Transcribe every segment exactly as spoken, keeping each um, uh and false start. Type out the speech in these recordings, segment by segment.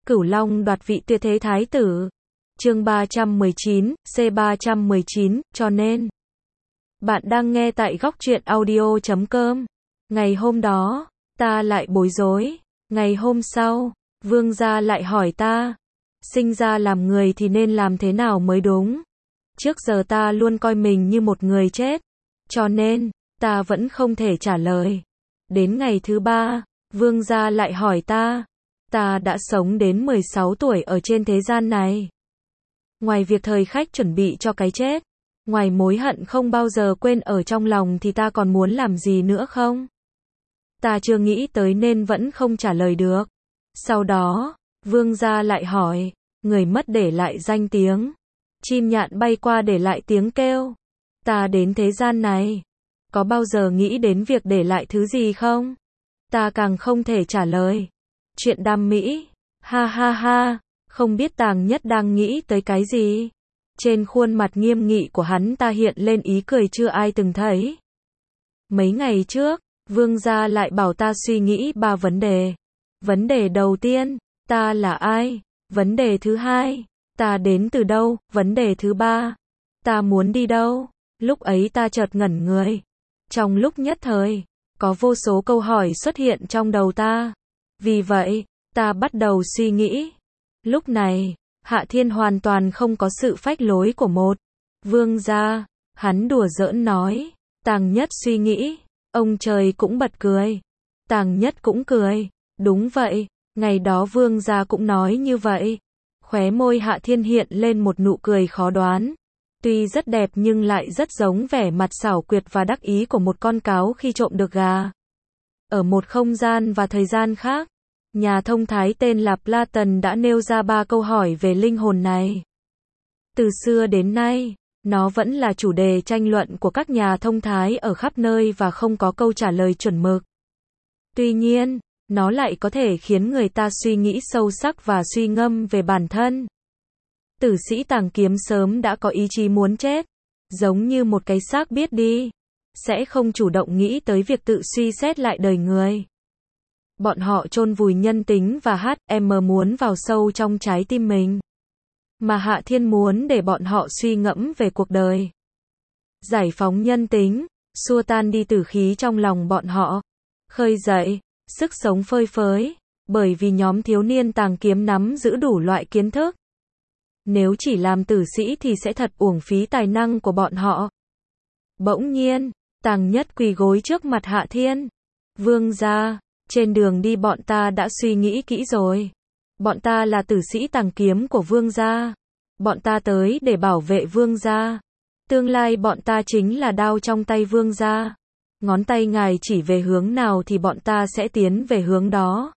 Cửu Long đoạt vị tuyệt thế thái tử. Chương ba trăm mười chín, C ba trăm mười chín, cho nên. Bạn đang nghe tại góc truyện audio chấm com. Ngày hôm đó, ta lại bối rối. Ngày hôm sau, vương gia lại hỏi ta. Sinh ra làm người thì nên làm thế nào mới đúng? Trước giờ ta luôn coi mình như một người chết. Cho nên, ta vẫn không thể trả lời. Đến ngày thứ ba, vương gia lại hỏi ta. Ta đã sống đến mười sáu tuổi ở trên thế gian này. Ngoài việc thời khắc chuẩn bị cho cái chết, ngoài mối hận không bao giờ quên ở trong lòng thì ta còn muốn làm gì nữa không? Ta chưa nghĩ tới nên vẫn không trả lời được. Sau đó, vương gia lại hỏi, người mất để lại danh tiếng. Chim nhạn bay qua để lại tiếng kêu. Ta đến thế gian này, có bao giờ nghĩ đến việc để lại thứ gì không? Ta càng không thể trả lời. Chuyện đam mỹ, ha ha ha, không biết Tàng Nhất đang nghĩ tới cái gì. Trên khuôn mặt nghiêm nghị của hắn ta hiện lên ý cười chưa ai từng thấy. Mấy ngày trước, vương gia lại bảo ta suy nghĩ ba vấn đề. Vấn đề đầu tiên, ta là ai? Vấn đề thứ hai, ta đến từ đâu? Vấn đề thứ ba, ta muốn đi đâu? Lúc ấy ta chợt ngẩn người. Trong lúc nhất thời, có vô số câu hỏi xuất hiện trong đầu ta. Vì vậy, ta bắt đầu suy nghĩ. Lúc này, Hạ Thiên hoàn toàn không có sự phách lối của một vương gia. Hắn đùa giỡn nói. Tàng Nhất suy nghĩ. Ông trời cũng bật cười. Tàng Nhất cũng cười. Đúng vậy, ngày đó vương gia cũng nói như vậy. Khóe môi Hạ Thiên hiện lên một nụ cười khó đoán. Tuy rất đẹp nhưng lại rất giống vẻ mặt xảo quyệt và đắc ý của một con cáo khi trộm được gà. Ở một không gian và thời gian khác, nhà thông thái tên là Platon đã nêu ra ba câu hỏi về linh hồn này. Từ xưa đến nay, nó vẫn là chủ đề tranh luận của các nhà thông thái ở khắp nơi và không có câu trả lời chuẩn mực. Tuy nhiên, nó lại có thể khiến người ta suy nghĩ sâu sắc và suy ngẫm về bản thân. Tử sĩ Tàng Kiếm sớm đã có ý chí muốn chết, giống như một cái xác biết đi, sẽ không chủ động nghĩ tới việc tự suy xét lại đời người. Bọn họ chôn vùi nhân tính và hát em muốn vào sâu trong trái tim mình. Mà Hạ Thiên muốn để bọn họ suy ngẫm về cuộc đời. Giải phóng nhân tính, xua tan đi tử khí trong lòng bọn họ. Khơi dậy sức sống phơi phới, bởi vì nhóm thiếu niên Tàng Kiếm nắm giữ đủ loại kiến thức. Nếu chỉ làm tử sĩ thì sẽ thật uổng phí tài năng của bọn họ. Bỗng nhiên, Tàng Nhất quỳ gối trước mặt Hạ Thiên. Vương gia, trên đường đi bọn ta đã suy nghĩ kỹ rồi. Bọn ta là tử sĩ Tàng Kiếm của vương gia. Bọn ta tới để bảo vệ vương gia. Tương lai bọn ta chính là đao trong tay vương gia. Ngón tay ngài chỉ về hướng nào thì bọn ta sẽ tiến về hướng đó.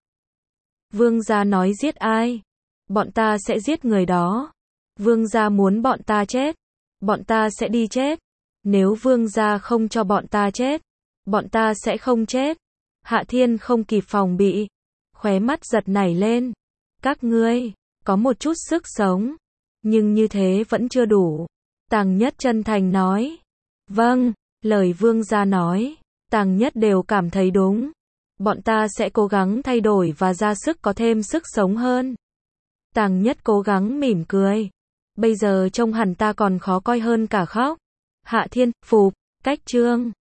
Vương gia nói giết ai? Bọn ta sẽ giết người đó. Vương gia muốn bọn ta chết, bọn ta sẽ đi chết. Nếu vương gia không cho bọn ta chết, bọn ta sẽ không chết. Hạ Thiên không kịp phòng bị, khóe mắt giật nảy lên. Các ngươi có một chút sức sống, nhưng như thế vẫn chưa đủ. Tàng Nhất chân thành nói. Vâng, lời vương gia nói, Tàng Nhất đều cảm thấy đúng. Bọn ta sẽ cố gắng thay đổi và ra sức có thêm sức sống hơn. Tàng Nhất cố gắng mỉm cười. Bây giờ trông hẳn ta còn khó coi hơn cả khóc. Hạ Thiên, phục, cách chương.